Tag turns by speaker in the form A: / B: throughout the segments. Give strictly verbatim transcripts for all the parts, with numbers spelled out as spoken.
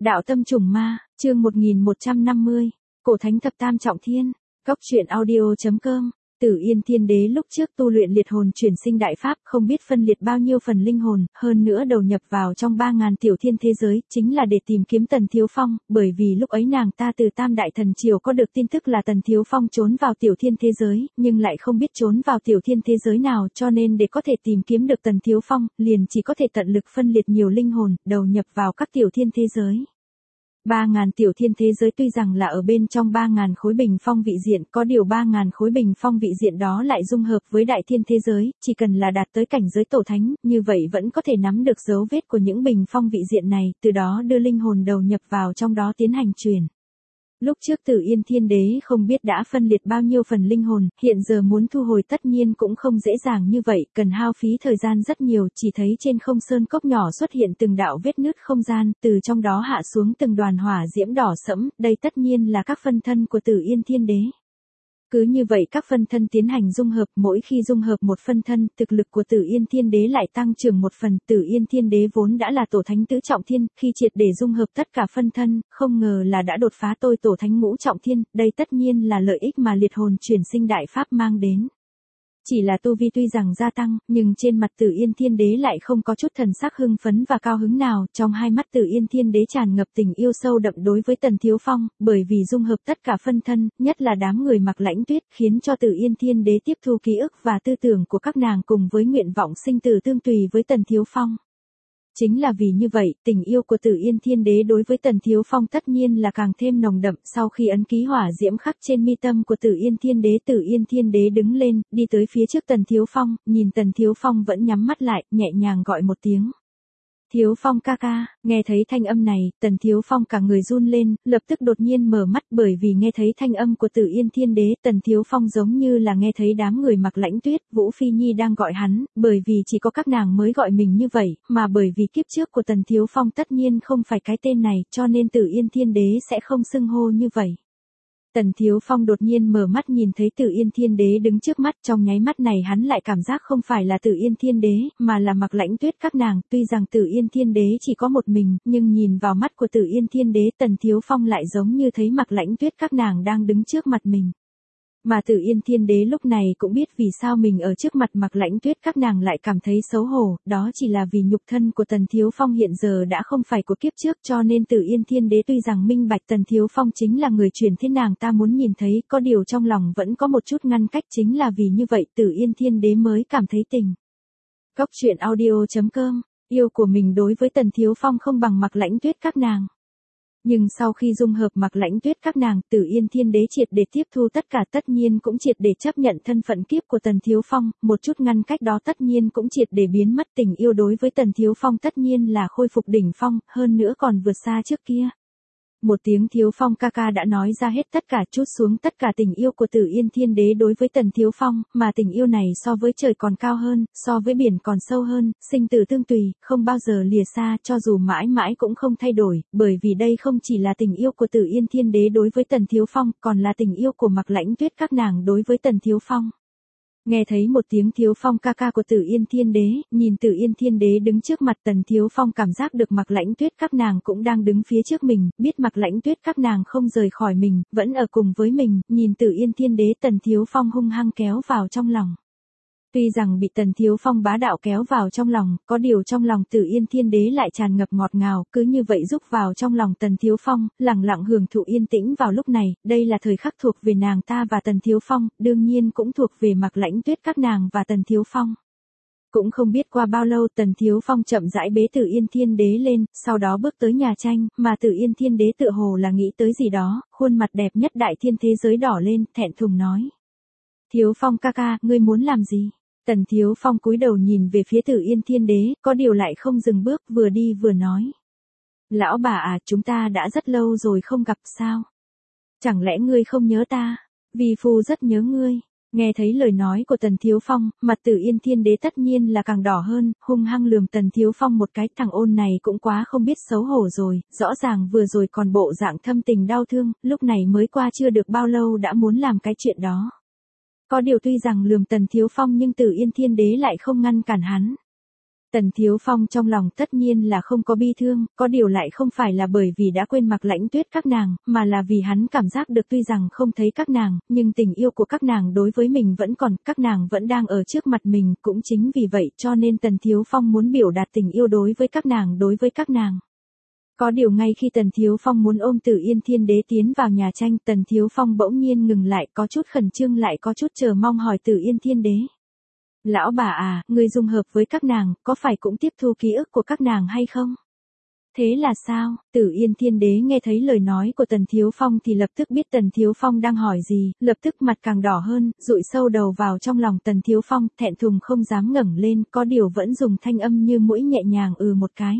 A: Đạo tâm trùng ma, chương một nghìn một trăm năm mươi, Cổ thánh thập tam trọng thiên, Góc truyện audio.com. Tử Yên Thiên Đế lúc trước tu luyện liệt hồn chuyển sinh đại pháp, không biết phân liệt bao nhiêu phần linh hồn, hơn nữa đầu nhập vào trong ba ngàn tiểu thiên thế giới, chính là để tìm kiếm Tần Thiếu Phong, bởi vì lúc ấy nàng ta từ Tam Đại Thần Triều có được tin tức là Tần Thiếu Phong trốn vào tiểu thiên thế giới, nhưng lại không biết trốn vào tiểu thiên thế giới nào, cho nên để có thể tìm kiếm được Tần Thiếu Phong, liền chỉ có thể tận lực phân liệt nhiều linh hồn, đầu nhập vào các tiểu thiên thế giới. Ba ngàn tiểu thiên thế giới tuy rằng là ở bên trong ba ngàn khối bình phong vị diện, có điều ba ngàn khối bình phong vị diện đó lại dung hợp với đại thiên thế giới, chỉ cần là đạt tới cảnh giới tổ thánh, như vậy vẫn có thể nắm được dấu vết của những bình phong vị diện này, từ đó đưa linh hồn đầu nhập vào trong đó tiến hành truyền. Lúc trước Tử Yên Thiên Đế không biết đã phân liệt bao nhiêu phần linh hồn, hiện giờ muốn thu hồi tất nhiên cũng không dễ dàng như vậy, cần hao phí thời gian rất nhiều, chỉ thấy trên không sơn cốc nhỏ xuất hiện từng đạo vết nứt không gian, từ trong đó hạ xuống từng đoàn hỏa diễm đỏ sẫm, đây tất nhiên là các phân thân của Tử Yên Thiên Đế. Cứ như vậy các phân thân tiến hành dung hợp, mỗi khi dung hợp một phân thân, thực lực của Tử Yên Thiên Đế lại tăng trưởng một phần. Tử Yên Thiên Đế vốn đã là tổ thánh tứ trọng thiên, khi triệt để dung hợp tất cả phân thân, không ngờ là đã đột phá tôi tổ thánh ngũ trọng thiên, đây tất nhiên là lợi ích mà liệt hồn chuyển sinh đại pháp mang đến. Chỉ là tu vi tuy rằng gia tăng, nhưng trên mặt Tử Yên Thiên Đế lại không có chút thần sắc hưng phấn và cao hứng nào, trong hai mắt Tử Yên Thiên Đế tràn ngập tình yêu sâu đậm đối với Tần Thiếu Phong, bởi vì dung hợp tất cả phân thân, nhất là đám người Mặc Lãnh Tuyết, khiến cho Tử Yên Thiên Đế tiếp thu ký ức và tư tưởng của các nàng cùng với nguyện vọng sinh tử tương tùy với Tần Thiếu Phong. Chính là vì như vậy, tình yêu của Tử Yên Thiên Đế đối với Tần Thiếu Phong tất nhiên là càng thêm nồng đậm. Sau khi ấn ký hỏa diễm khắc trên mi tâm của Tử Yên Thiên Đế, Tử Yên Thiên Đế đứng lên, đi tới phía trước Tần Thiếu Phong, nhìn Tần Thiếu Phong vẫn nhắm mắt lại, nhẹ nhàng gọi một tiếng. Thiếu Phong ca ca, nghe thấy thanh âm này, Tần Thiếu Phong cả người run lên, lập tức đột nhiên mở mắt, bởi vì nghe thấy thanh âm của Tử Yên Thiên Đế, Tần Thiếu Phong giống như là nghe thấy đám người Mặc Lãnh Tuyết, Vũ Phi Nhi đang gọi hắn, bởi vì chỉ có các nàng mới gọi mình như vậy, mà bởi vì kiếp trước của Tần Thiếu Phong tất nhiên không phải cái tên này, cho nên Tử Yên Thiên Đế sẽ không xưng hô như vậy. Tần Thiếu Phong đột nhiên mở mắt nhìn thấy Tử Yên Thiên Đế đứng trước mắt, trong nháy mắt này hắn lại cảm giác không phải là Tử Yên Thiên Đế, mà là Mặc Lãnh Tuyết các nàng, tuy rằng Tử Yên Thiên Đế chỉ có một mình, nhưng nhìn vào mắt của Tử Yên Thiên Đế, Tần Thiếu Phong lại giống như thấy Mặc Lãnh Tuyết các nàng đang đứng trước mặt mình. Mà Tử Yên Thiên Đế lúc này cũng biết vì sao mình ở trước mặt Mặc Lãnh Tuyết các nàng lại cảm thấy xấu hổ, đó chỉ là vì nhục thân của Tần Thiếu Phong hiện giờ đã không phải của kiếp trước, cho nên Tử Yên Thiên Đế tuy rằng minh bạch Tần Thiếu Phong chính là người truyền thế nàng ta muốn nhìn thấy, có điều trong lòng vẫn có một chút ngăn cách, chính là vì như vậy Tử Yên Thiên Đế mới cảm thấy tình. Góc truyện audio.com, yêu của mình đối với Tần Thiếu Phong không bằng Mặc Lãnh Tuyết các nàng. Nhưng sau khi dung hợp Mặc Lãnh Tuyết các nàng, Tử Yên Thiên Đế triệt để tiếp thu tất cả, tất nhiên cũng triệt để chấp nhận thân phận kiếp của Tần Thiếu Phong, một chút ngăn cách đó tất nhiên cũng triệt để biến mất, tình yêu đối với Tần Thiếu Phong tất nhiên là khôi phục đỉnh phong, hơn nữa còn vượt xa trước kia. Một tiếng Thiếu Phong ca ca đã nói ra hết tất cả, trút xuống tất cả tình yêu của Tử Yên Thiên Đế đối với Tần Thiếu Phong, mà tình yêu này so với trời còn cao hơn, so với biển còn sâu hơn, sinh tử tương tùy, không bao giờ lìa xa, cho dù mãi mãi cũng không thay đổi, bởi vì đây không chỉ là tình yêu của Tử Yên Thiên Đế đối với Tần Thiếu Phong, còn là tình yêu của Mặc Lãnh Tuyết các nàng đối với Tần Thiếu Phong. Nghe thấy một tiếng Thiếu Phong ca ca của Tử Yên Thiên Đế, nhìn Tử Yên Thiên Đế đứng trước mặt Tần Thiếu Phong cảm giác được Mặc Lãnh Tuyết các nàng cũng đang đứng phía trước mình, biết Mặc Lãnh Tuyết các nàng không rời khỏi mình, vẫn ở cùng với mình, nhìn Tử Yên Thiên Đế Tần Thiếu Phong hung hăng kéo vào trong lòng. Tuy rằng bị Tần Thiếu Phong bá đạo kéo vào trong lòng, có điều trong lòng Tử Yên Thiên Đế lại tràn ngập ngọt ngào, cứ như vậy rúc vào trong lòng Tần Thiếu Phong, lặng lặng hưởng thụ yên tĩnh vào lúc này, đây là thời khắc thuộc về nàng ta và Tần Thiếu Phong, đương nhiên cũng thuộc về Mặc Lãnh Tuyết các nàng và Tần Thiếu Phong. Cũng không biết qua bao lâu Tần Thiếu Phong chậm rãi bế Tử Yên Thiên Đế lên, sau đó bước tới nhà tranh, mà Tử Yên Thiên Đế tựa hồ là nghĩ tới gì đó, khuôn mặt đẹp nhất đại thiên thế giới đỏ lên, thẹn thùng nói. Thiếu Phong ca ca, ngươi muốn làm gì? Tần Thiếu Phong cúi đầu nhìn về phía Tử Yên Thiên Đế, có điều lại không dừng bước, vừa đi vừa nói. Lão bà à, chúng ta đã rất lâu rồi không gặp sao? Chẳng lẽ ngươi không nhớ ta? Vi phu rất nhớ ngươi. Nghe thấy lời nói của Tần Thiếu Phong, mặt Tử Yên Thiên Đế tất nhiên là càng đỏ hơn, hung hăng lườm Tần Thiếu Phong một cái, thằng ôn này cũng quá không biết xấu hổ rồi, rõ ràng vừa rồi còn bộ dạng thâm tình đau thương, lúc này mới qua chưa được bao lâu đã muốn làm cái chuyện đó. Có điều tuy rằng lườm Tần Thiếu Phong nhưng Tử Yên Thiên Đế lại không ngăn cản hắn. Tần Thiếu Phong trong lòng tất nhiên là không có bi thương, có điều lại không phải là bởi vì đã quên Mạc Lãnh Tuyết các nàng, mà là vì hắn cảm giác được tuy rằng không thấy các nàng, nhưng tình yêu của các nàng đối với mình vẫn còn, các nàng vẫn đang ở trước mặt mình, cũng chính vì vậy cho nên Tần Thiếu Phong muốn biểu đạt tình yêu đối với các nàng đối với các nàng. Có điều ngay khi Tần Thiếu Phong muốn ôm Tử Yên Thiên Đế tiến vào nhà tranh, Tần Thiếu Phong bỗng nhiên ngừng lại, có chút khẩn trương lại có chút chờ mong hỏi Tử Yên Thiên Đế. Lão bà à, người dung hợp với các nàng, có phải cũng tiếp thu ký ức của các nàng hay không? Thế là sao? Tử Yên Thiên Đế nghe thấy lời nói của Tần Thiếu Phong thì lập tức biết Tần Thiếu Phong đang hỏi gì, lập tức mặt càng đỏ hơn, dụi sâu đầu vào trong lòng Tần Thiếu Phong, thẹn thùng không dám ngẩng lên, có điều vẫn dùng thanh âm như mũi nhẹ nhàng ừ một cái.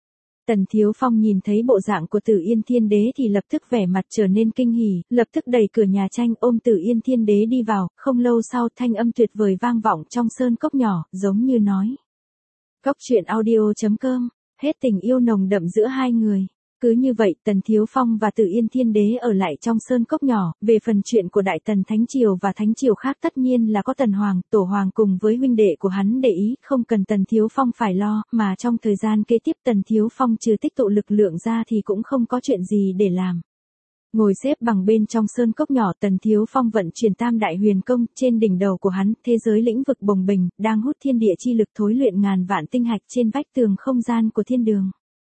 A: Tần Thiếu Phong nhìn thấy bộ dạng của Tử Yên Thiên Đế thì lập tức vẻ mặt trở nên kinh hỉ, lập tức đẩy cửa nhà tranh ôm Tử Yên Thiên Đế đi vào, không lâu sau thanh âm tuyệt vời vang vọng trong sơn cốc nhỏ, giống như nói. Cốc truyện audio chấm com, hết tình yêu nồng đậm giữa hai người. Cứ như vậy Tần Thiếu Phong và Tử Yên Thiên Đế ở lại trong sơn cốc nhỏ, về phần chuyện của Đại Tần Thánh Triều và Thánh Triều khác tất nhiên là có Tần Hoàng, Tổ Hoàng cùng với huynh đệ của hắn để ý, không cần Tần Thiếu Phong phải lo, mà trong thời gian kế tiếp Tần Thiếu Phong trừ tích tụ lực lượng ra thì cũng không có chuyện gì để làm. Ngồi xếp bằng bên trong sơn cốc nhỏ Tần Thiếu Phong vận chuyển tam đại huyền công, trên đỉnh đầu của hắn, thế giới lĩnh vực bồng bềnh, đang hút thiên địa chi lực thối luyện ngàn vạn tinh hạch trên vách tường không gian của thiên đường.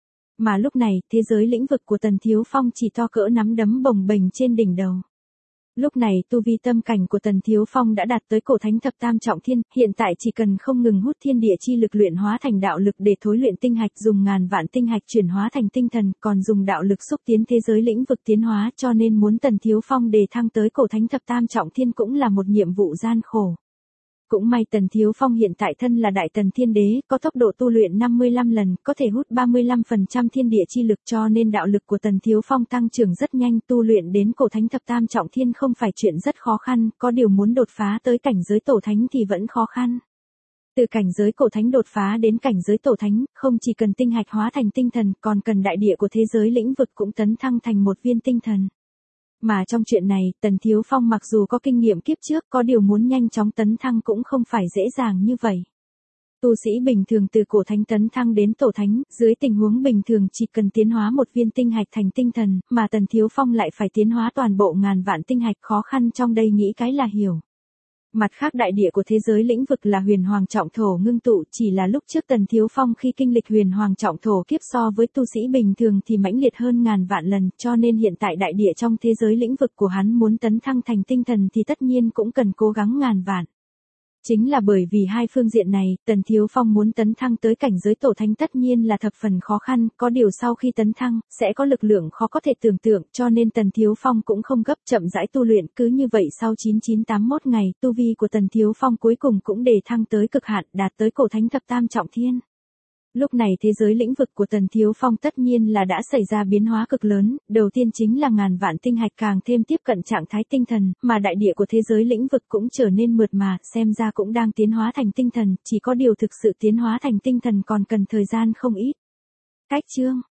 A: Mà lúc này, thế giới lĩnh vực của Tần Thiếu Phong chỉ to cỡ nắm đấm bồng bềnh trên đỉnh đầu. Lúc này tu vi tâm cảnh của Tần Thiếu Phong đã đạt tới cổ thánh thập tam trọng thiên, hiện tại chỉ cần không ngừng hút thiên địa chi lực luyện hóa thành đạo lực để thối luyện tinh hạch, dùng ngàn vạn tinh hạch chuyển hóa thành tinh thần, còn dùng đạo lực xúc tiến thế giới lĩnh vực tiến hóa, cho nên muốn Tần Thiếu Phong đề thăng tới cổ thánh thập tam trọng thiên cũng là một nhiệm vụ gian khổ. Cũng may Tần Thiếu Phong hiện tại thân là Đại Tần Thiên Đế, có tốc độ tu luyện năm mươi lăm lần, có thể hút ba mươi lăm phần trăm thiên địa chi lực cho nên đạo lực của Tần Thiếu Phong tăng trưởng rất nhanh, tu luyện đến cổ thánh thập tam trọng thiên không phải chuyện rất khó khăn, có điều muốn đột phá tới cảnh giới tổ thánh thì vẫn khó khăn. Từ cảnh giới cổ thánh đột phá đến cảnh giới tổ thánh, không chỉ cần tinh hạch hóa thành tinh thần, còn cần đại địa của thế giới lĩnh vực cũng tấn thăng thành một viên tinh thần. Mà trong chuyện này, Tần Thiếu Phong mặc dù có kinh nghiệm kiếp trước, có điều muốn nhanh chóng tấn thăng cũng không phải dễ dàng như vậy. Tu sĩ bình thường từ cổ thánh tấn thăng đến tổ thánh, dưới tình huống bình thường chỉ cần tiến hóa một viên tinh hạch thành tinh thần, mà Tần Thiếu Phong lại phải tiến hóa toàn bộ ngàn vạn tinh hạch, khó khăn trong đây nghĩ cái là hiểu. Mặt khác đại địa của thế giới lĩnh vực là huyền hoàng trọng thổ ngưng tụ, chỉ là lúc trước Tần Thiếu Phong khi kinh lịch huyền hoàng trọng thổ kiếp so với tu sĩ bình thường thì mãnh liệt hơn ngàn vạn lần, cho nên hiện tại đại địa trong thế giới lĩnh vực của hắn muốn tấn thăng thành tinh thần thì tất nhiên cũng cần cố gắng ngàn vạn. Chính là bởi vì hai phương diện này, Tần Thiếu Phong muốn tấn thăng tới cảnh giới tổ thánh tất nhiên là thập phần khó khăn, có điều sau khi tấn thăng, sẽ có lực lượng khó có thể tưởng tượng, cho nên Tần Thiếu Phong cũng không gấp, chậm rãi tu luyện, cứ như vậy sau chín chín tám mốt ngày, tu vi của Tần Thiếu Phong cuối cùng cũng đề thăng tới cực hạn, đạt tới cổ thánh thập tam trọng thiên. Lúc này thế giới lĩnh vực của Tần Thiếu Phong tất nhiên là đã xảy ra biến hóa cực lớn, đầu tiên chính là ngàn vạn tinh hạch càng thêm tiếp cận trạng thái tinh thần, mà đại địa của thế giới lĩnh vực cũng trở nên mượt mà, xem ra cũng đang tiến hóa thành tinh thần, chỉ có điều thực sự tiến hóa thành tinh thần còn cần thời gian không ít. Cách chương